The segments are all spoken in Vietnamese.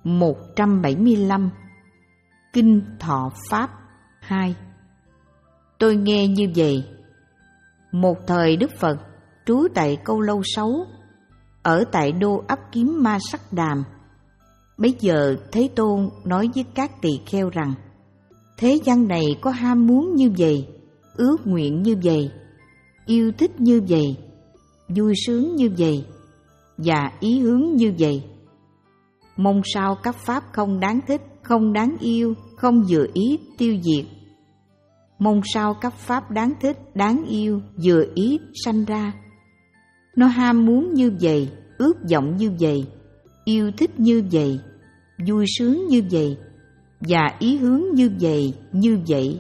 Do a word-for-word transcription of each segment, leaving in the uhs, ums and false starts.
một trăm bảy mươi lăm. Kinh Thọ Pháp hai. Tôi nghe như vậy: một thời Đức Phật trú tại Câu Lâu Sáu, ở tại đô ấp Kiếm Ma Sắc Đàm. Bấy giờ Thế Tôn nói với các tỳ kheo rằng: thế gian này có ham muốn như vậy, ước nguyện như vậy, yêu thích như vậy, vui sướng như vậy, và ý hướng như vậy. Mong sao các pháp không đáng thích, không đáng yêu, không vừa ý tiêu diệt. Mong sao các pháp đáng thích, đáng yêu, vừa ý sanh ra. Nó ham muốn như vậy, ước vọng như vậy, yêu thích như vậy, vui sướng như vậy, và ý hướng như vậy, như vậy.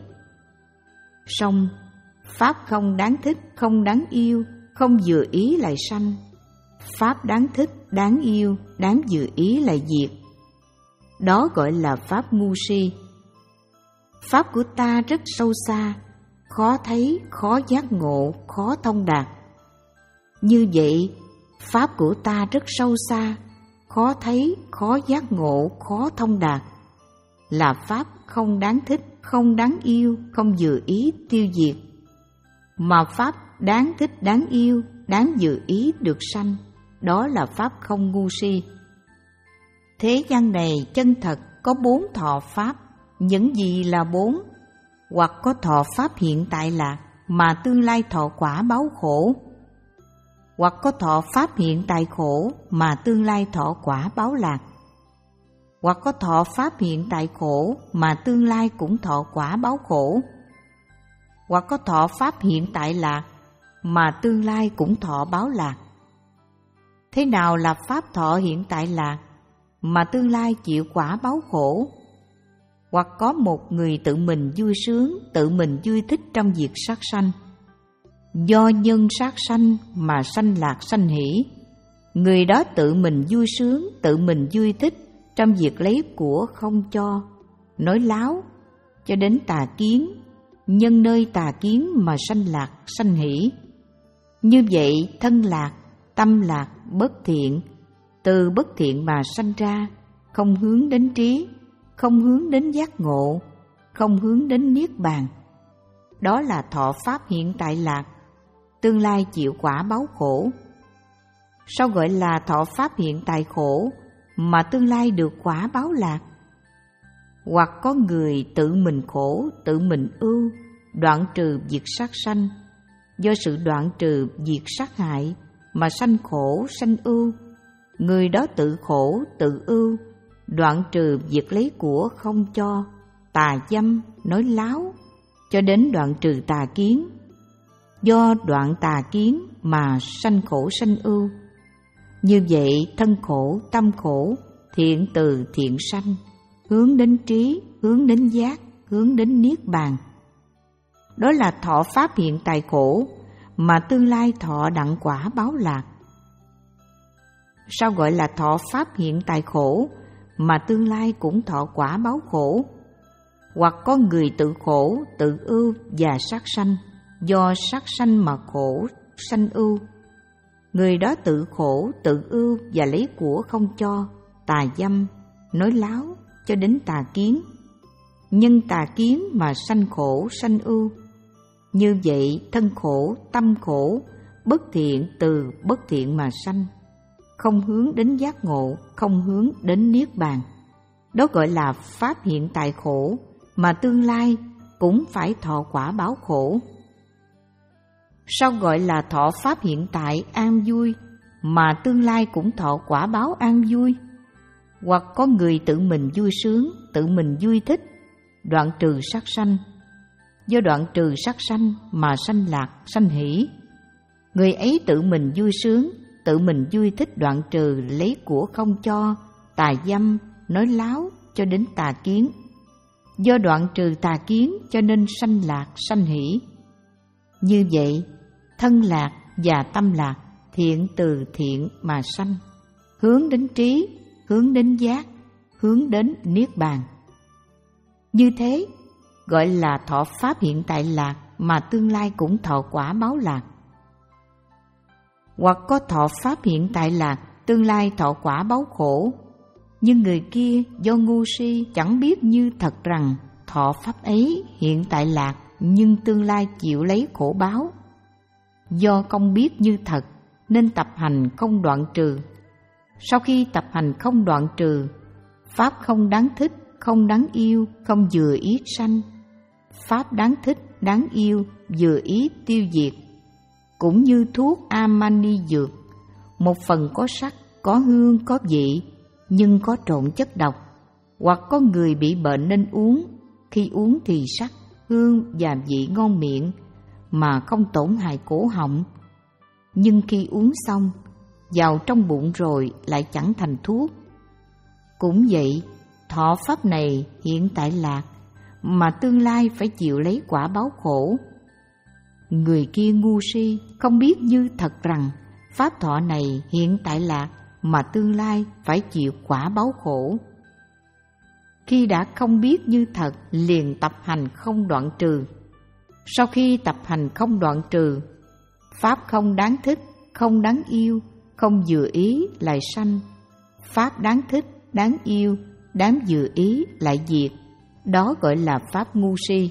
Song pháp không đáng thích, không đáng yêu, không vừa ý lại sanh. Pháp đáng thích, đáng yêu, đáng vừa ý lại diệt. Đó gọi là pháp ngu si. Pháp của ta rất sâu xa, khó thấy, khó giác ngộ, khó thông đạt. Như vậy, pháp của ta rất sâu xa, khó thấy, khó giác ngộ, khó thông đạt, là pháp không đáng thích, không đáng yêu, không vừa ý tiêu diệt. Mà pháp đáng thích, đáng yêu, đáng vừa ý được sanh, đó là pháp không ngu si. Thế gian này chân thật có bốn thọ pháp. Những gì là bốn? Hoặc có thọ pháp hiện tại lạc, mà tương lai thọ quả báo khổ. Hoặc có thọ pháp hiện tại khổ, mà tương lai thọ quả báo lạc. Hoặc có thọ pháp hiện tại khổ, mà tương lai cũng thọ quả báo khổ. Hoặc có thọ pháp hiện tại lạc, mà tương lai cũng thọ báo lạc. Thế nào là pháp thọ hiện tại lạc, mà tương lai chịu quả báo khổ? Hoặc có một người tự mình vui sướng, tự mình vui thích trong việc sát sanh. Do nhân sát sanh mà sanh lạc sanh hỷ. Người đó tự mình vui sướng, tự mình vui thích trong việc lấy của không cho, nói láo, cho đến tà kiến. Nhân nơi tà kiến mà sanh lạc sanh hỷ. Như vậy thân lạc, tâm lạc, bất thiện, từ bất thiện mà sanh ra, không hướng đến trí, không hướng đến giác ngộ, không hướng đến niết bàn. Đó là thọ pháp hiện tại lạc, tương lai chịu quả báo khổ. Sao gọi là thọ pháp hiện tại khổ, mà tương lai được quả báo lạc? Hoặc có người tự mình khổ, tự mình ưu, đoạn trừ việc sát sanh. Do sự đoạn trừ việc sát hại mà sanh khổ sanh ưu. Người đó tự khổ, tự ưu, đoạn trừ việc lấy của không cho, tà dâm, nói láo, cho đến đoạn trừ tà kiến. Do đoạn tà kiến mà sanh khổ sanh ưu. Như vậy thân khổ, tâm khổ, thiện từ thiện sanh, hướng đến trí, hướng đến giác, hướng đến niết bàn. Đó là thọ pháp hiện tại khổ, mà tương lai thọ đặng quả báo lạc. Sao gọi là thọ pháp hiện tại khổ, mà tương lai cũng thọ quả báo khổ? Hoặc có người tự khổ, tự ưu và sát sanh, do sát sanh mà khổ sanh ưu. Người đó tự khổ, tự ưu và lấy của không cho, tà dâm, nói láo, cho đến tà kiến. Nhân tà kiến mà sanh khổ sanh ưu. Như vậy thân khổ, tâm khổ, bất thiện từ bất thiện mà sanh, không hướng đến giác ngộ, không hướng đến niết bàn. Đó gọi là pháp hiện tại khổ, mà tương lai cũng phải thọ quả báo khổ. Sao gọi là thọ pháp hiện tại an vui, mà tương lai cũng thọ quả báo an vui? Hoặc có người tự mình vui sướng, tự mình vui thích, đoạn trừ sát sanh. Do đoạn trừ sát sanh mà sanh lạc sanh hỷ. Người ấy tự mình vui sướng, tự mình vui thích đoạn trừ lấy của không cho, tà dâm, nói láo, cho đến tà kiến. Do đoạn trừ tà kiến cho nên sanh lạc sanh hỷ. Như vậy thân lạc và tâm lạc, thiện từ thiện mà sanh, hướng đến trí, hướng đến giác, hướng đến niết bàn. Như thế gọi là thọ pháp hiện tại lạc, mà tương lai cũng thọ quả báo lạc. Hoặc có thọ pháp hiện tại lạc, tương lai thọ quả báo khổ. Nhưng người kia do ngu si chẳng biết như thật rằng thọ pháp ấy hiện tại lạc, nhưng tương lai chịu lấy khổ báo. Do không biết như thật nên tập hành không đoạn trừ. Sau khi tập hành không đoạn trừ, pháp không đáng thích, không đáng yêu, không vừa ý sanh. Pháp đáng thích, đáng yêu, vừa ý tiêu diệt. Cũng như thuốc amani dược, một phần có sắc, có hương, có vị, nhưng có trộn chất độc. Hoặc có người bị bệnh nên uống, khi uống thì sắc, hương và vị ngon miệng, mà không tổn hại cổ họng. Nhưng khi uống xong, vào trong bụng rồi lại chẳng thành thuốc. Cũng vậy, thọ pháp này hiện tại lạc, mà tương lai phải chịu lấy quả báo khổ. Người kia ngu si, không biết như thật rằng pháp thọ này hiện tại lạc, mà tương lai phải chịu quả báo khổ. Khi đã không biết như thật, liền tập hành không đoạn trừ. Sau khi tập hành không đoạn trừ, pháp không đáng thích, không đáng yêu, không vừa ý lại sanh. Pháp đáng thích, đáng yêu, đáng vừa ý lại diệt. Đó gọi là pháp ngu si.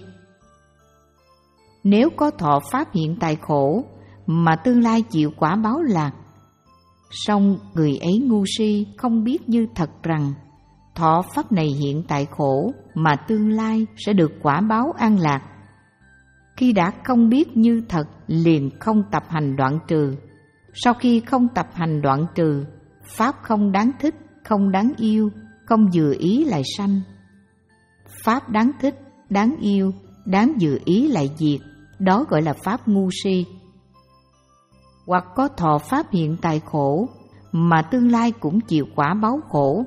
Nếu có thọ pháp hiện tại khổ, mà tương lai chịu quả báo lạc, song người ấy ngu si không biết như thật rằng thọ pháp này hiện tại khổ, mà tương lai sẽ được quả báo an lạc. Khi đã không biết như thật, liền không tập hành đoạn trừ. Sau khi không tập hành đoạn trừ, pháp không đáng thích, không đáng yêu, không vừa ý lại sanh. Pháp đáng thích, đáng yêu, đáng vừa ý lại diệt. Đó gọi là pháp ngu si. Hoặc có thọ pháp hiện tại khổ, mà tương lai cũng chịu quả báo khổ.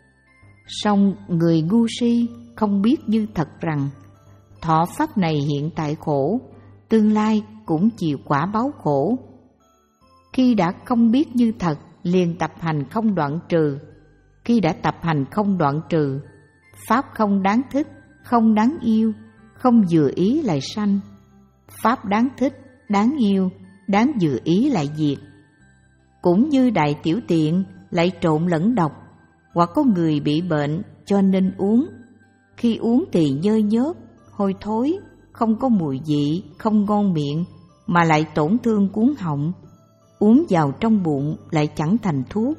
Song người ngu si không biết như thật rằng thọ pháp này hiện tại khổ, tương lai cũng chịu quả báo khổ. Khi đã không biết như thật, liền tập hành không đoạn trừ. Khi đã tập hành không đoạn trừ, pháp không đáng thích, không đáng yêu, không vừa ý lại sanh. Pháp đáng thích, đáng yêu, đáng vừa ý lại diệt. Cũng như đại tiểu tiện lại trộn lẫn độc, hoặc có người bị bệnh cho nên uống. Khi uống thì nhơ nhớp, hôi thối, không có mùi vị, không ngon miệng, mà lại tổn thương cuống họng. Uống vào trong bụng lại chẳng thành thuốc.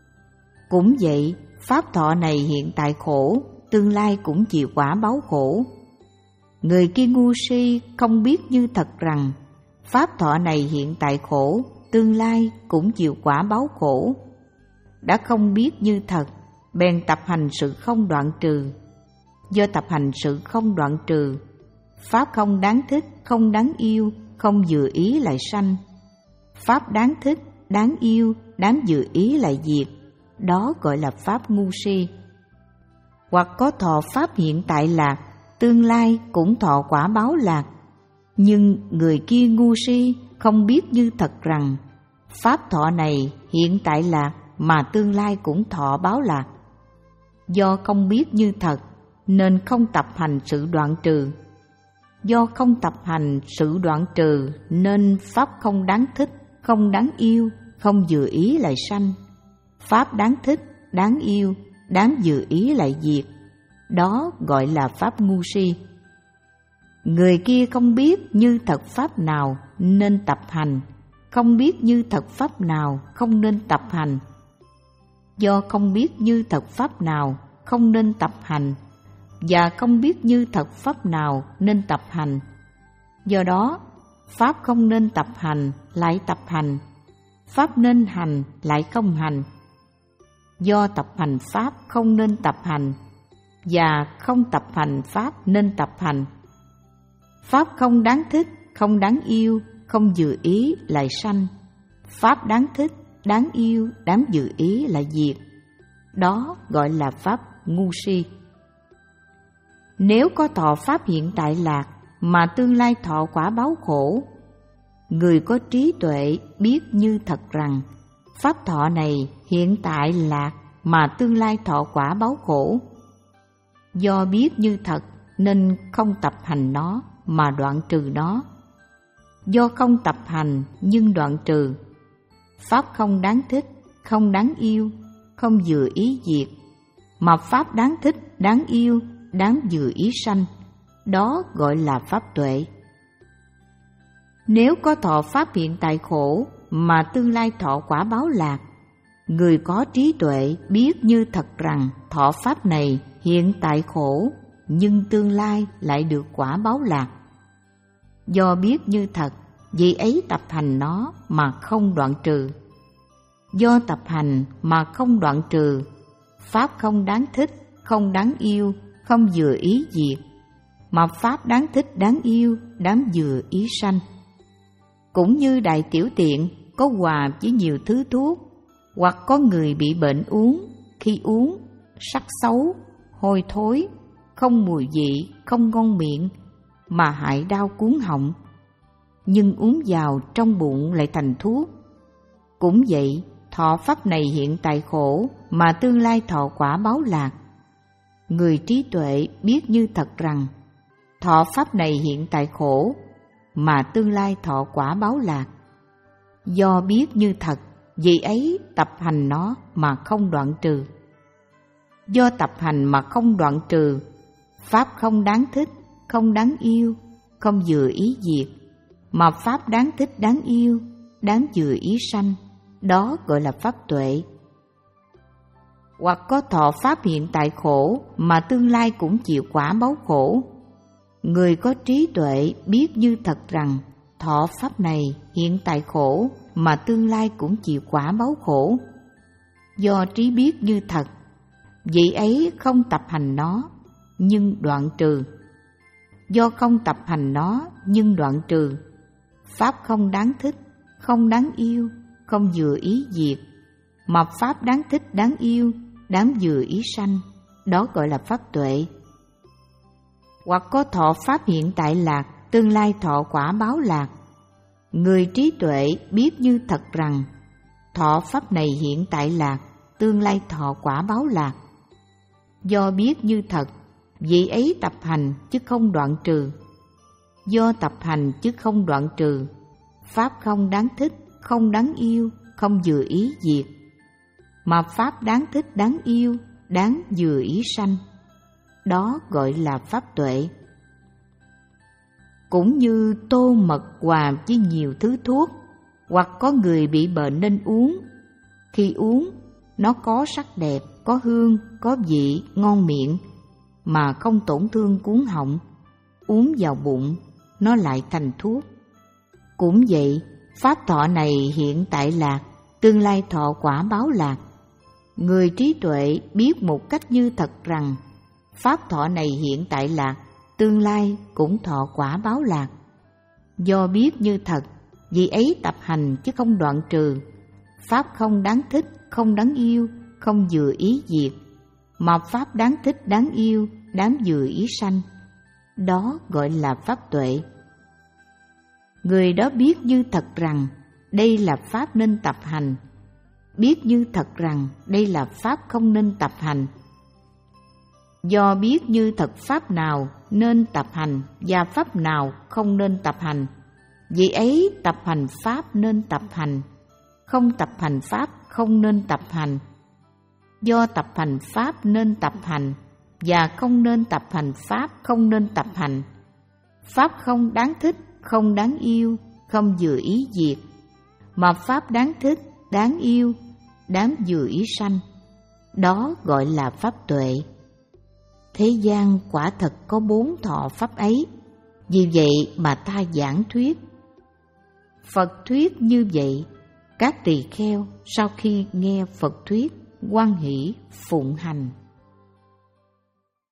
Cũng vậy, pháp thọ này hiện tại khổ, tương lai cũng chịu quả báo khổ. Người kia ngu si không biết như thật rằng pháp thọ này hiện tại khổ, tương lai cũng chịu quả báo khổ. Đã không biết như thật, bèn tập hành sự không đoạn trừ. Do tập hành sự không đoạn trừ, pháp không đáng thích, không đáng yêu, không vừa ý lại sanh. Pháp đáng thích, đáng yêu, đáng vừa ý lại diệt. Đó gọi là pháp ngu si. Hoặc có thọ pháp hiện tại lạc, tương lai cũng thọ quả báo lạc. Nhưng người kia ngu si không biết như thật rằng pháp thọ này hiện tại lạc, mà tương lai cũng thọ báo lạc. Do không biết như thật nên không tập hành sự đoạn trừ. Do không tập hành sự đoạn trừ nên pháp không đáng thích, không đáng yêu, không vừa ý lại sanh. Pháp đáng thích, đáng yêu, đáng vừa ý lại diệt. Đó gọi là pháp ngu si. Người kia không biết như thật pháp nào nên tập hành, không biết như thật pháp nào không nên tập hành. Do không biết như thật pháp nào không nên tập hành, và không biết như thật pháp nào nên tập hành, do đó pháp không nên tập hành lại tập hành, pháp nên hành lại không hành. Do tập hành pháp không nên tập hành, và không tập hành pháp nên tập hành. Pháp không đáng thích, không đáng yêu, không vừa ý lại sanh. Pháp đáng thích, đáng yêu, đáng vừa ý lại diệt. Đó gọi là pháp ngu si. Nếu có thọ pháp hiện tại lạc, mà tương lai thọ quả báo khổ, người có trí tuệ biết như thật rằng pháp thọ này hiện tại lạc, mà tương lai thọ quả báo khổ. Do biết như thật nên không tập hành nó, mà đoạn trừ nó. Do không tập hành nhưng đoạn trừ, pháp không đáng thích, không đáng yêu, không vừa ý diệt. mà pháp đáng thích, đáng yêu, đáng vừa ý sanh, đó gọi là pháp tuệ. Nếu có thọ pháp hiện tại khổ mà tương lai thọ quả báo lạc, người có trí tuệ biết như thật rằng thọ pháp này hiện tại khổ nhưng tương lai lại được quả báo lạc. Do biết như thật, vì ấy tập hành nó mà không đoạn trừ. Do tập hành mà không đoạn trừ, pháp không đáng thích, không đáng yêu, không vừa ý diệt, mà pháp đáng thích, đáng yêu, đáng vừa ý sanh. Cũng như đại tiểu tiện có hòa với nhiều thứ thuốc, hoặc có người bị bệnh uống, khi uống sắc xấu, hôi thối, không mùi vị, không ngon miệng, mà hại đau cuốn họng, nhưng uống vào trong bụng lại thành thuốc. Cũng vậy, thọ pháp này hiện tại khổ mà tương lai thọ quả báo lạc. Người trí tuệ biết như thật rằng thọ pháp này hiện tại khổ mà tương lai thọ quả báo lạc. Do biết như thật, vì ấy tập hành nó mà không đoạn trừ. Do tập hành mà không đoạn trừ, pháp không đáng thích, không đáng yêu, không vừa ý diệt, mà pháp đáng thích, đáng yêu, đáng vừa ý sanh, đó gọi là pháp tuệ. Hoặc có thọ pháp hiện tại khổ mà tương lai cũng chịu quả báo khổ. Người có trí tuệ biết như thật rằng thọ pháp này hiện tại khổ mà tương lai cũng chịu quả báo khổ. Do trí biết như thật, vị ấy không tập hành nó nhưng đoạn trừ. Do không tập hành nó nhưng đoạn trừ, pháp không đáng thích, không đáng yêu, không vừa ý diệt, mà pháp đáng thích, đáng yêu, đáng vừa ý sanh, đó gọi là pháp tuệ. Hoặc có thọ pháp hiện tại lạc, tương lai thọ quả báo lạc. Người trí tuệ biết như thật rằng thọ pháp này hiện tại lạc, tương lai thọ quả báo lạc. Do biết như thật, vị ấy tập hành chứ không đoạn trừ. Do tập hành chứ không đoạn trừ, pháp không đáng thích, không đáng yêu, không vừa ý diệt, mà pháp đáng thích, đáng yêu, đáng vừa ý sanh, đó gọi là pháp tuệ. Cũng như tô mật hòa với nhiều thứ thuốc, hoặc có người bị bệnh nên uống. Khi uống, nó có sắc đẹp, có hương, có vị, ngon miệng, mà không tổn thương cuống họng. Uống vào bụng, nó lại thành thuốc. Cũng vậy, pháp thọ này hiện tại lạc, tương lai thọ quả báo lạc. Người trí tuệ biết một cách như thật rằng pháp thọ này hiện tại lạc, tương lai cũng thọ quả báo lạc. Do biết như thật, vì ấy tập hành chứ không đoạn trừ, pháp không đáng thích, không đáng yêu, không vừa ý diệt, mà pháp đáng thích, đáng yêu, đáng vừa ý sanh, đó gọi là pháp tuệ. Người đó biết như thật rằng đây là pháp nên tập hành, biết như thật rằng đây là pháp không nên tập hành. Do biết như thật pháp nào nên tập hành và pháp nào không nên tập hành, vì ấy tập hành pháp nên tập hành, không tập hành pháp không nên tập hành. Do tập hành pháp nên tập hành và không nên tập hành pháp không nên tập hành, pháp không đáng thích, không đáng yêu, không vừa ý diệt, mà pháp đáng thích, đáng yêu, đáng vừa ý sanh, đó gọi là pháp tuệ. Thế gian quả thật có bốn thọ pháp ấy, vì vậy mà ta giảng thuyết. Phật thuyết như vậy, các tỳ kheo sau khi nghe Phật thuyết hoan hỷ phụng hành.